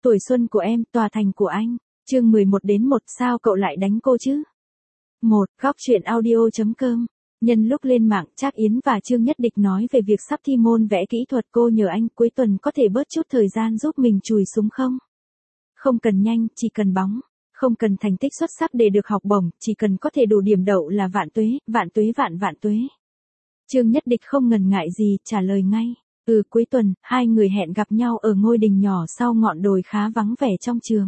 Tuổi xuân của em, tòa thành của anh. Chương 11-1 sao cậu lại đánh cô chứ? 1. Góc truyện audio.com. Nhân lúc lên mạng, Trác Yến và Trương Nhất Địch nói về việc sắp thi môn vẽ kỹ thuật, cô nhờ anh cuối tuần có thể bớt chút thời gian giúp mình chùi súng không? Không cần nhanh, chỉ cần bóng. Không cần thành tích xuất sắc để được học bổng, chỉ cần có thể đủ điểm đậu là vạn tuế, vạn tuế vạn vạn tuế. Trương Nhất Địch không ngần ngại gì, trả lời ngay. Cuối tuần, hai người hẹn gặp nhau ở ngôi đình nhỏ sau ngọn đồi khá vắng vẻ trong trường.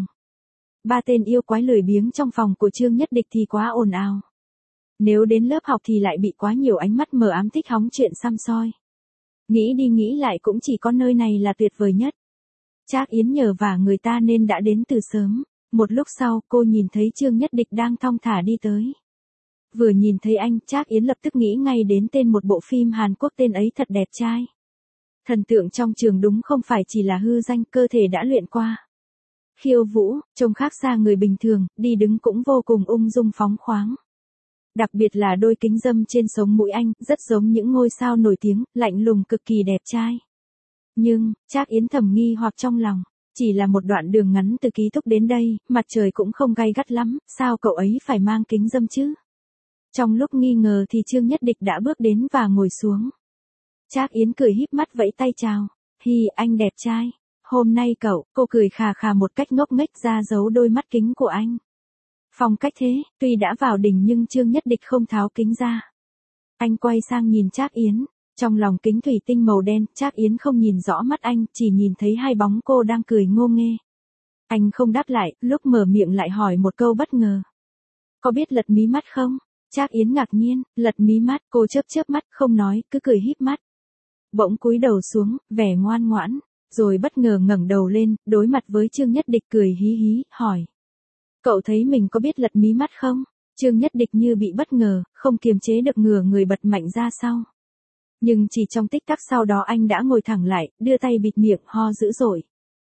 Ba tên yêu quái lười biếng trong phòng của Trương Nhất Địch thì quá ồn ào. Nếu đến lớp học thì lại bị quá nhiều ánh mắt mờ ám thích hóng chuyện săm soi. Nghĩ đi nghĩ lại cũng chỉ có nơi này là tuyệt vời nhất. Trác Yến nhờ vả người ta nên đã đến từ sớm. Một lúc sau, cô nhìn thấy Trương Nhất Địch đang thong thả đi tới. Vừa nhìn thấy anh, Trác Yến lập tức nghĩ ngay đến tên một bộ phim Hàn Quốc tên ấy thật đẹp trai. Thần tượng trong trường đúng không phải chỉ là hư danh, cơ thể đã luyện qua. Khiêu vũ, trông khác xa người bình thường, đi đứng cũng vô cùng ung dung phóng khoáng. Đặc biệt là đôi kính râm trên sống mũi anh, rất giống những ngôi sao nổi tiếng, lạnh lùng cực kỳ đẹp trai. Nhưng, Trác Yến thầm nghi hoặc trong lòng, chỉ là một đoạn đường ngắn từ ký túc đến đây, mặt trời cũng không gay gắt lắm, sao cậu ấy phải mang kính râm chứ? Trong lúc nghi ngờ thì Trương Nhất Địch đã bước đến và ngồi xuống. Trác Yến cười híp mắt vẫy tay chào. Hi, anh đẹp trai. Hôm nay cậu, cô cười khà khà một cách ngốc nghếch ra giấu đôi mắt kính của anh. Phong cách thế, tuy đã vào đỉnh nhưng Trương Nhất Địch không tháo kính ra. Anh quay sang nhìn Trác Yến. Trong lòng kính thủy tinh màu đen, Trác Yến không nhìn rõ mắt anh, chỉ nhìn thấy hai bóng cô đang cười ngô nghê. Anh không đáp lại, lúc mở miệng lại hỏi một câu bất ngờ. Có biết lật mí mắt không? Trác Yến ngạc nhiên, lật mí mắt, cô chớp mắt, không nói, cứ cười híp mắt. Bỗng cúi đầu xuống, vẻ ngoan ngoãn, rồi bất ngờ ngẩng đầu lên, đối mặt với Trương Nhất Địch cười hí hí, hỏi. Cậu thấy mình có biết lật mí mắt không? Trương Nhất Địch như bị bất ngờ, không kiềm chế được ngửa người bật mạnh ra sau. Nhưng chỉ trong tích tắc sau đó anh đã ngồi thẳng lại, đưa tay bịt miệng, ho dữ dội.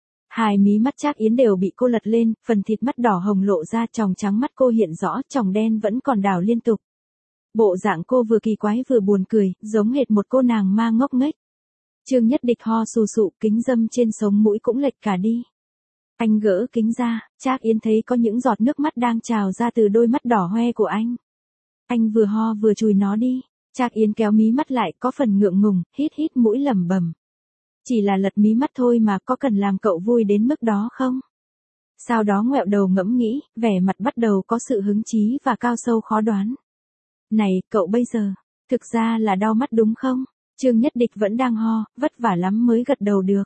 Hai mí mắt Trác Yến đều bị cô lật lên, phần thịt mắt đỏ hồng lộ ra, tròng trắng mắt cô hiện rõ, tròng đen vẫn còn đảo liên tục. Bộ dạng cô vừa kỳ quái vừa buồn cười, giống hệt một cô nàng ma ngốc nghếch. Trương Nhất Địch ho sù sụ, kính râm trên sống mũi cũng lệch cả đi. Anh gỡ kính ra, Trác Yến thấy có những giọt nước mắt đang trào ra từ đôi mắt đỏ hoe của anh. Anh vừa ho vừa chùi nó đi. Trác Yến kéo mí mắt lại, có phần ngượng ngùng, hít hít mũi lẩm bẩm. Chỉ là lật mí mắt thôi mà, có cần làm cậu vui đến mức đó không? Sau đó ngoẹo đầu ngẫm nghĩ, vẻ mặt bắt đầu có sự hứng chí và cao sâu khó đoán. Này, cậu bây giờ, thực ra là đau mắt đúng không? Trương Nhất Địch vẫn đang ho, vất vả lắm mới gật đầu được.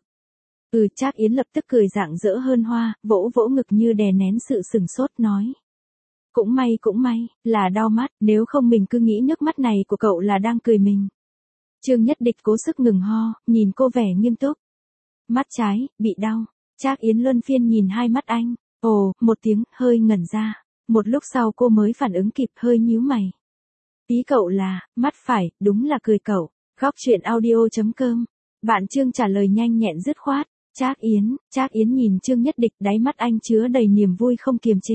Trác Yến lập tức cười rạng rỡ hơn hoa, vỗ vỗ ngực như đè nén sự sửng sốt nói. Cũng may, là đau mắt, nếu không mình cứ nghĩ nước mắt này của cậu là đang cười mình. Trương Nhất Địch cố sức ngừng ho, nhìn cô vẻ nghiêm túc. Mắt trái, bị đau. Trác Yến luân phiên nhìn hai mắt anh. Ồ, một tiếng, hơi ngẩn ra. Một lúc sau cô mới phản ứng kịp, hơi nhíu mày. Ý cậu là, mắt phải, đúng là cười cậu. Góc truyện audio.com. Bạn Trương trả lời nhanh nhẹn dứt khoát. Trác Yến nhìn Trương Nhất Địch, đáy mắt anh chứa đầy niềm vui không kiềm chế.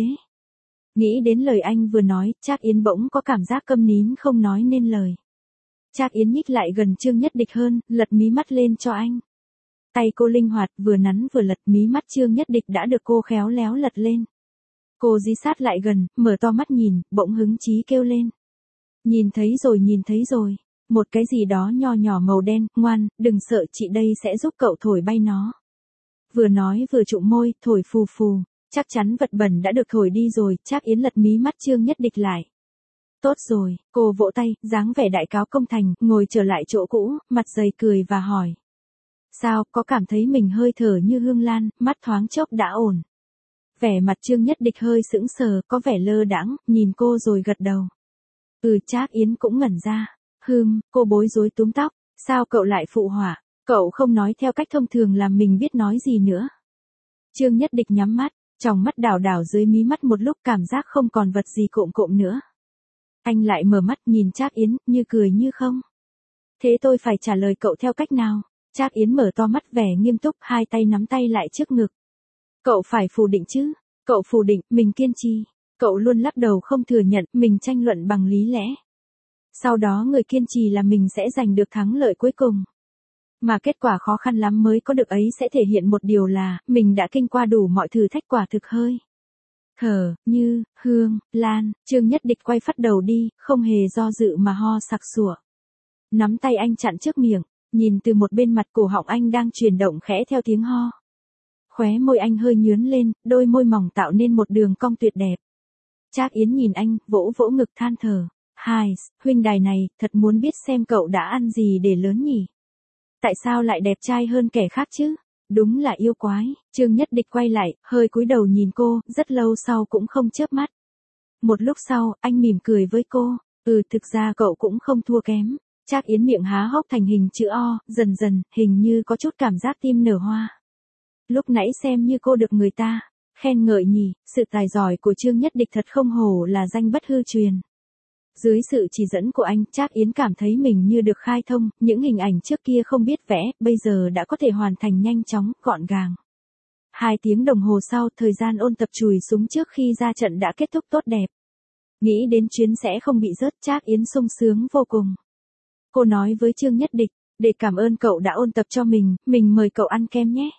Nghĩ đến lời anh vừa nói, Trác Yến bỗng có cảm giác câm nín không nói nên lời. Trác Yến nhích lại gần Trương Nhất Địch hơn, lật mí mắt lên cho anh. Tay cô linh hoạt, vừa nắn vừa lật, mí mắt Trương Nhất Địch đã được cô khéo léo lật lên. Cô dí sát lại gần, mở to mắt nhìn, bỗng hứng chí kêu lên. Nhìn thấy rồi. Một cái gì đó nho nhỏ màu đen, ngoan, đừng sợ, chị đây sẽ giúp cậu thổi bay nó. Vừa nói vừa trụng môi, thổi phù phù. Chắc chắn vật bẩn đã được thổi đi rồi, Trác Yến lật mí mắt Trương Nhất Địch lại. Tốt rồi, cô vỗ tay, dáng vẻ đại cáo công thành, ngồi trở lại chỗ cũ, mặt dày cười và hỏi. Sao, có cảm thấy mình hơi thở như hương lan, mắt thoáng chốc đã ổn. Vẻ mặt Trương Nhất Địch hơi sững sờ, có vẻ lơ đãng, nhìn cô rồi gật đầu. Trác Yến cũng ngẩn ra. Cô bối rối túm tóc, sao cậu lại phụ họa, cậu không nói theo cách thông thường làm mình biết nói gì nữa. Trương Nhất Địch nhắm mắt, tròng mắt đảo đảo dưới mí mắt một lúc, cảm giác không còn vật gì cộm cộm nữa. Anh lại mở mắt nhìn Trác Yến, như cười như không. Thế tôi phải trả lời cậu theo cách nào? Trác Yến mở to mắt vẻ nghiêm túc, hai tay nắm tay lại trước ngực. Cậu phải phủ định chứ, cậu phủ định, mình kiên trì. Cậu luôn lắc đầu không thừa nhận, mình tranh luận bằng lý lẽ. Sau đó người kiên trì là mình sẽ giành được thắng lợi cuối cùng. Mà kết quả khó khăn lắm mới có được ấy sẽ thể hiện một điều là, mình đã kinh qua đủ mọi thử thách quả thực hơi. Thở, Như, Hương, Lan, Trương Nhất Địch quay phát đầu đi, không hề do dự mà ho sặc sụa. Nắm tay anh chặn trước miệng, nhìn từ một bên mặt cổ họng anh đang chuyển động khẽ theo tiếng ho. Khóe môi anh hơi nhướn lên, đôi môi mỏng tạo nên một đường cong tuyệt đẹp. Trác Yến nhìn anh, vỗ vỗ ngực than thở. Hai, huynh đài này, thật muốn biết xem cậu đã ăn gì để lớn nhỉ? Tại sao lại đẹp trai hơn kẻ khác chứ? Đúng là yêu quái. Trương Nhất Địch quay lại, hơi cúi đầu nhìn cô, rất lâu sau cũng không chớp mắt. Một lúc sau, anh mỉm cười với cô. Thực ra cậu cũng không thua kém. Trác Yến miệng há hốc thành hình chữ O, dần dần, hình như có chút cảm giác tim nở hoa. Lúc nãy xem như cô được người ta khen ngợi nhỉ, sự tài giỏi của Trương Nhất Địch thật không hổ là danh bất hư truyền. Dưới sự chỉ dẫn của anh, Trác Yến cảm thấy mình như được khai thông, những hình ảnh trước kia không biết vẽ, bây giờ đã có thể hoàn thành nhanh chóng, gọn gàng. 2 tiếng đồng hồ sau, thời gian ôn tập chùi súng trước khi ra trận đã kết thúc tốt đẹp. Nghĩ đến chuyến sẽ không bị rớt, Trác Yến sung sướng vô cùng. Cô nói với Trương Nhất Địch, để cảm ơn cậu đã ôn tập cho mình mời cậu ăn kem nhé.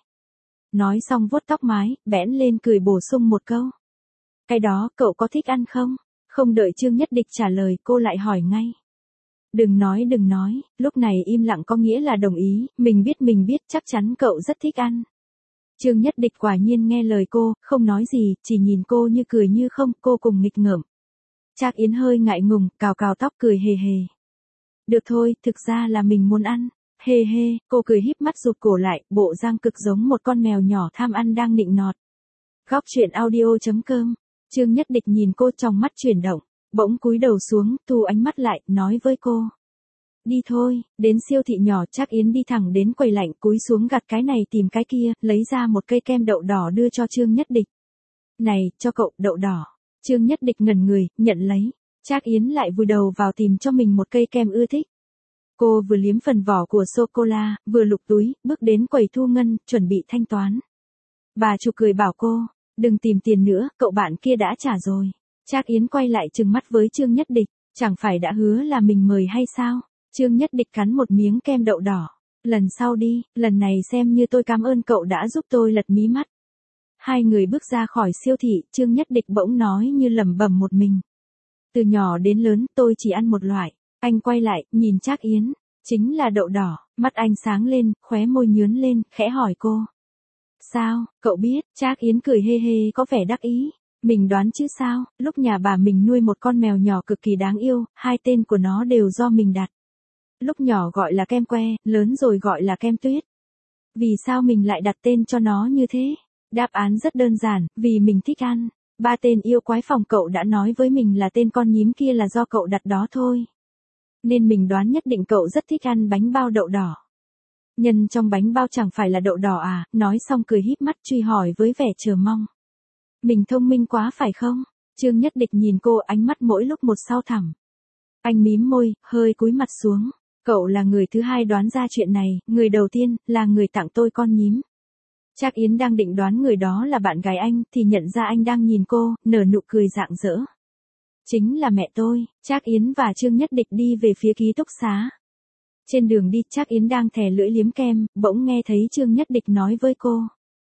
Nói xong vuốt tóc mái, bẽn lên cười bổ sung một câu. Cái đó, cậu có thích ăn không? Không đợi Trương Nhất Địch trả lời, cô lại hỏi ngay. Đừng nói, lúc này im lặng có nghĩa là đồng ý, mình biết, chắc chắn cậu rất thích ăn. Trương Nhất Địch quả nhiên nghe lời cô, không nói gì, chỉ nhìn cô như cười như không, cô cùng nghịch ngợm. Trác Yến hơi ngại ngùng, cào cào tóc cười hề hề. Được thôi, thực ra là mình muốn ăn. Hê hê, cô cười híp mắt rụt cổ lại, bộ răng cực giống một con mèo nhỏ tham ăn đang nịnh nọt. Góc truyện audio.com. Trương Nhất Địch nhìn cô trong mắt chuyển động, bỗng cúi đầu xuống, thu ánh mắt lại, nói với cô. Đi thôi, đến siêu thị nhỏ. Trác Yến đi thẳng đến quầy lạnh, cúi xuống gặt cái này tìm cái kia, lấy ra một cây kem đậu đỏ đưa cho Trương Nhất Địch. Này, cho cậu, đậu đỏ. Trương Nhất Địch ngẩn người, nhận lấy. Trác Yến lại vùi đầu vào tìm cho mình một cây kem ưa thích. Cô vừa liếm phần vỏ của sô-cô-la, vừa lục túi, bước đến quầy thu ngân, chuẩn bị thanh toán. Bà chủ cười bảo cô, đừng tìm tiền nữa, cậu bạn kia đã trả rồi. Trác Yến quay lại trừng mắt với Trương Nhất Địch, chẳng phải đã hứa là mình mời hay sao? Trương Nhất Địch cắn một miếng kem đậu đỏ. Lần sau đi, lần này xem như tôi cảm ơn cậu đã giúp tôi lật mí mắt. Hai người bước ra khỏi siêu thị, Trương Nhất Địch bỗng nói như lẩm bẩm một mình. Từ nhỏ đến lớn, tôi chỉ ăn một loại. Anh quay lại, nhìn Trác Yến, chính là đậu đỏ, mắt anh sáng lên, khóe môi nhướn lên, khẽ hỏi cô. Sao, cậu biết? Trác Yến cười hê hê có vẻ đắc ý. Mình đoán chứ sao, lúc nhà bà mình nuôi một con mèo nhỏ cực kỳ đáng yêu, 2 tên của nó đều do mình đặt. Lúc nhỏ gọi là kem que, lớn rồi gọi là kem tuyết. Vì sao mình lại đặt tên cho nó như thế? Đáp án rất đơn giản, vì mình thích ăn. 3 tên yêu quái phòng cậu đã nói với mình là tên con nhím kia là do cậu đặt đó thôi. Nên mình đoán nhất định cậu rất thích ăn bánh bao đậu đỏ. Nhân trong bánh bao chẳng phải là đậu đỏ à? Nói xong cười híp mắt truy hỏi với vẻ chờ mong. Mình thông minh quá phải không? Trương Nhất Địch nhìn cô, ánh mắt mỗi lúc một sâu thẳm. Anh mím môi, hơi cúi mặt xuống. Cậu là người thứ hai đoán ra chuyện này, người đầu tiên là người tặng tôi con nhím. Trác Yến đang định đoán người đó là bạn gái anh thì nhận ra anh đang nhìn cô, nở nụ cười rạng rỡ. Chính là mẹ tôi. Trác Yến và Trương Nhất Địch đi về phía ký túc xá. Trên đường đi, Trác Yến đang thè lưỡi liếm kem, bỗng nghe thấy Trương Nhất Địch nói với cô.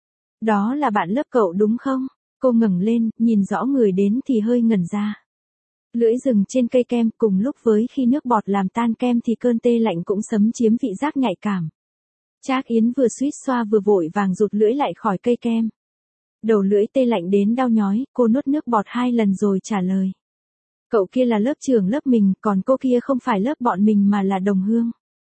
Đó là bạn lớp cậu đúng không? Cô ngẩng lên, nhìn rõ người đến thì hơi ngẩn ra. Lưỡi dừng trên cây kem, cùng lúc với khi nước bọt làm tan kem thì cơn tê lạnh cũng xâm chiếm vị giác nhạy cảm. Trác Yến vừa suýt xoa vừa vội vàng rụt lưỡi lại khỏi cây kem. Đầu lưỡi tê lạnh đến đau nhói, cô nuốt nước bọt 2 lần rồi trả lời. Cậu kia là lớp trưởng lớp mình, còn cô kia không phải lớp bọn mình mà là đồng hương.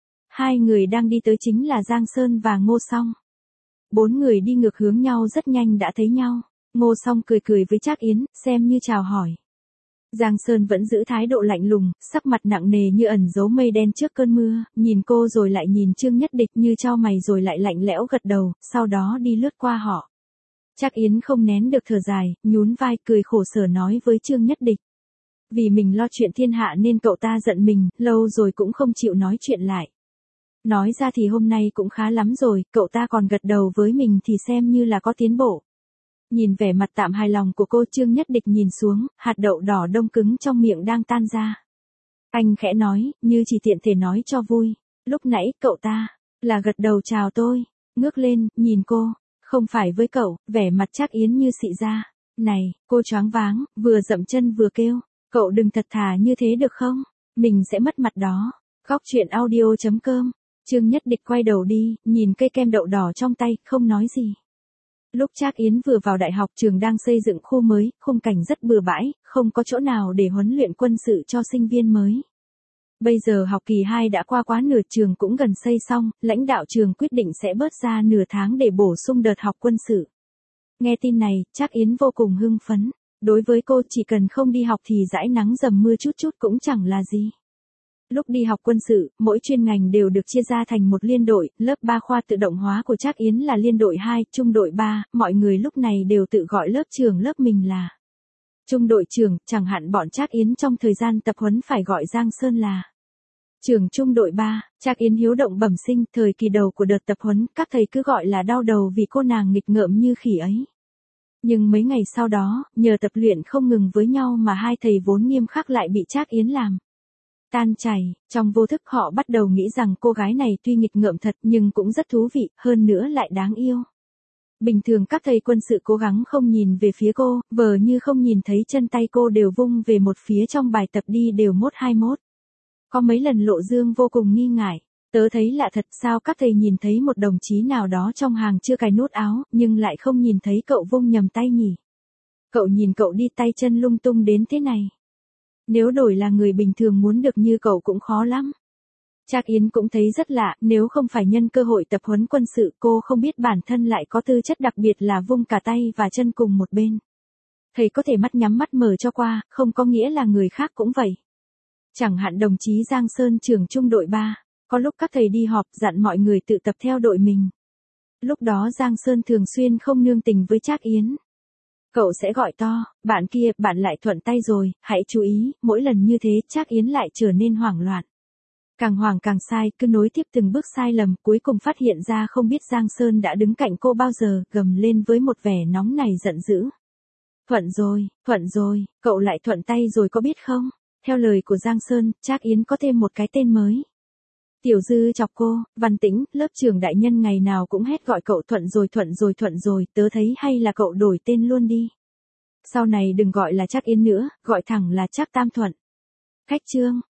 2 người đang đi tới chính là Giang Sơn và Ngô Song. 4 người đi ngược hướng nhau rất nhanh đã thấy nhau. Ngô Song cười cười với Trác Yến, xem như chào hỏi. Giang Sơn vẫn giữ thái độ lạnh lùng, sắc mặt nặng nề như ẩn giấu mây đen trước cơn mưa, nhìn cô rồi lại nhìn Trương Nhất Địch như chau mày rồi lại lạnh lẽo gật đầu, sau đó đi lướt qua họ. Trác Yến không nén được thở dài, nhún vai cười khổ sở nói với Trương Nhất Địch. Vì mình lo chuyện thiên hạ nên cậu ta giận mình, lâu rồi cũng không chịu nói chuyện lại. Nói ra thì hôm nay cũng khá lắm rồi, cậu ta còn gật đầu với mình thì xem như là có tiến bộ. Nhìn vẻ mặt tạm hài lòng của cô, Trương Nhất Địch nhìn xuống, hạt đậu đỏ đông cứng trong miệng đang tan ra. Anh khẽ nói, như chỉ tiện thể nói cho vui. Lúc nãy, cậu ta Là gật đầu chào tôi, ngước lên, nhìn cô, không phải với cậu, vẻ mặt Trác Yến như xị ra. Này, cô choáng váng, vừa dậm chân vừa kêu, cậu đừng thật thà như thế được không? Mình sẽ mất mặt đó. Góc truyện audio.com, Trương Nhất Địch quay đầu đi, nhìn cây kem đậu đỏ trong tay, không nói gì. Lúc Trác Yến vừa vào đại học, trường đang xây dựng khu mới, khung cảnh rất bừa bãi, không có chỗ nào để huấn luyện quân sự cho sinh viên mới. Bây giờ học kỳ 2 đã qua quá nửa, trường cũng gần xây xong, lãnh đạo trường quyết định sẽ bớt ra nửa tháng để bổ sung đợt học quân sự. Nghe tin này, Trác Yến vô cùng hưng phấn. Đối với cô, chỉ cần không đi học thì dãi nắng dầm mưa chút chút cũng chẳng là gì. Lúc đi học quân sự, mỗi chuyên ngành đều được chia ra thành một liên đội, lớp 3 khoa tự động hóa của Trác Yến là liên đội 2, trung đội 3, mọi người lúc này đều tự gọi lớp trưởng lớp mình là trung đội trưởng, chẳng hạn bọn Trác Yến trong thời gian tập huấn phải gọi Giang Sơn là trưởng trung đội 3. Trác Yến hiếu động bẩm sinh, thời kỳ đầu của đợt tập huấn, các thầy cứ gọi là đau đầu vì cô nàng nghịch ngợm như khỉ ấy. Nhưng mấy ngày sau đó, nhờ tập luyện không ngừng với nhau mà hai thầy vốn nghiêm khắc lại bị Trác Yến làm tan chảy. Trong vô thức họ bắt đầu nghĩ rằng cô gái này tuy nghịch ngợm thật nhưng cũng rất thú vị, hơn nữa lại đáng yêu. Bình thường các thầy quân sự cố gắng không nhìn về phía cô, vờ như không nhìn thấy chân tay cô đều vung về một phía trong bài tập đi đều mốt 21. Có mấy lần Lộ Dương vô cùng nghi ngại. Tớ thấy lạ thật, sao các thầy nhìn thấy một đồng chí nào đó trong hàng chưa cài nút áo, nhưng lại không nhìn thấy cậu vung nhầm tay nhỉ? Cậu nhìn cậu đi tay chân lung tung đến thế này. Nếu đổi là người bình thường muốn được như cậu cũng khó lắm. Trác Yến cũng thấy rất lạ, nếu không phải nhân cơ hội tập huấn quân sự, cô không biết bản thân lại có tư chất đặc biệt là vung cả tay và chân cùng một bên. Thầy có thể mắt nhắm mắt mở cho qua, không có nghĩa là người khác cũng vậy. Chẳng hạn đồng chí Giang Sơn trưởng trung đội 3, có lúc các thầy đi họp dặn mọi người tự tập theo đội mình. Lúc đó Giang Sơn thường xuyên không nương tình với Trác Yến. Cậu sẽ gọi to, bạn kia, bạn lại thuận tay rồi, hãy chú ý, mỗi lần như thế Trác Yến lại trở nên hoảng loạn. Càng hoảng càng sai, cứ nối tiếp từng bước sai lầm, cuối cùng phát hiện ra không biết Giang Sơn đã đứng cạnh cô bao giờ, gầm lên với một vẻ nóng này giận dữ. Thuận rồi, cậu lại thuận tay rồi có biết không? Theo lời của Giang Sơn, Trác Yến có thêm một cái tên mới. Tiểu Dư chọc cô, Văn Tĩnh, lớp trưởng đại nhân ngày nào cũng hét gọi cậu thuận rồi, tớ thấy hay là cậu đổi tên luôn đi. Sau này đừng gọi là Trác Yến nữa, gọi thẳng là Trác Tam Thuận. Khách trương,